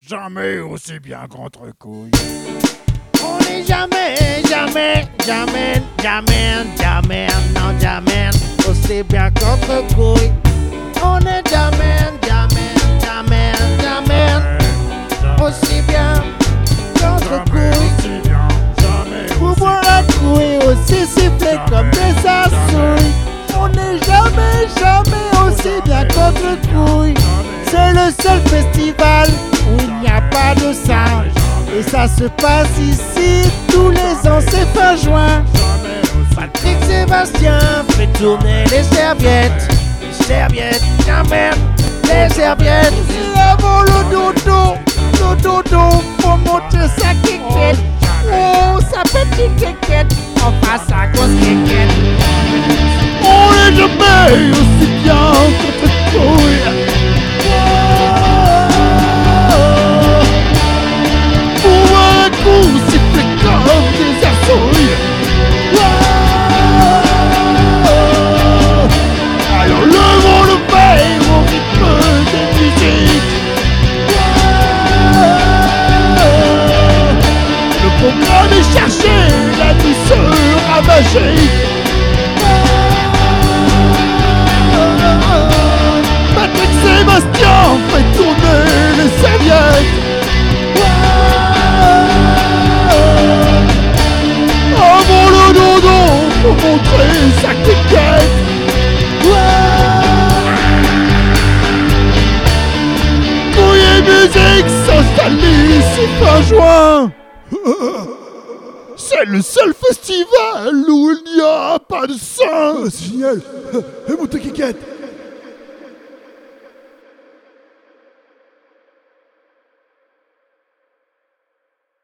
jamais aussi bien qu'entre couilles. On n'est jamais, jamais, jamais, jamais, jamais, non jamais aussi bien qu'entre couilles. On n'est jamais, jamais, jamais, jamais aussi bien qu'entre couilles. Pour boire la couille aussi siffler comme des assouilles. On n'est jamais, jamais aussi bien qu'entre couilles. C'est le seul festival où il n'y a pas de sang. Et ça se passe ici tous les ans, c'est fin juin. Patrick Sébastien fait tourner les serviettes. Les serviettes, jamais, les serviettes. Avant le dodo, faut monter sa quéquette. Oh, sa petite quéquette, on passe sa grosse quéquette. On n'est jamais aussi bien qu'entre couilles. Pour un coup, siffler comme des assouilles. Alors levons le verre au rythme des musiques. Le programme est cherché, la douceur à magique. Patrick Sébastien fait tourner les serviettes. Avant le dodo, faut montrer sa quéquette. Couille musique s'installe ici fin juin. C'est le seul festival où il n'y a pas de sang. C'est génial. Et monte ta quéquette.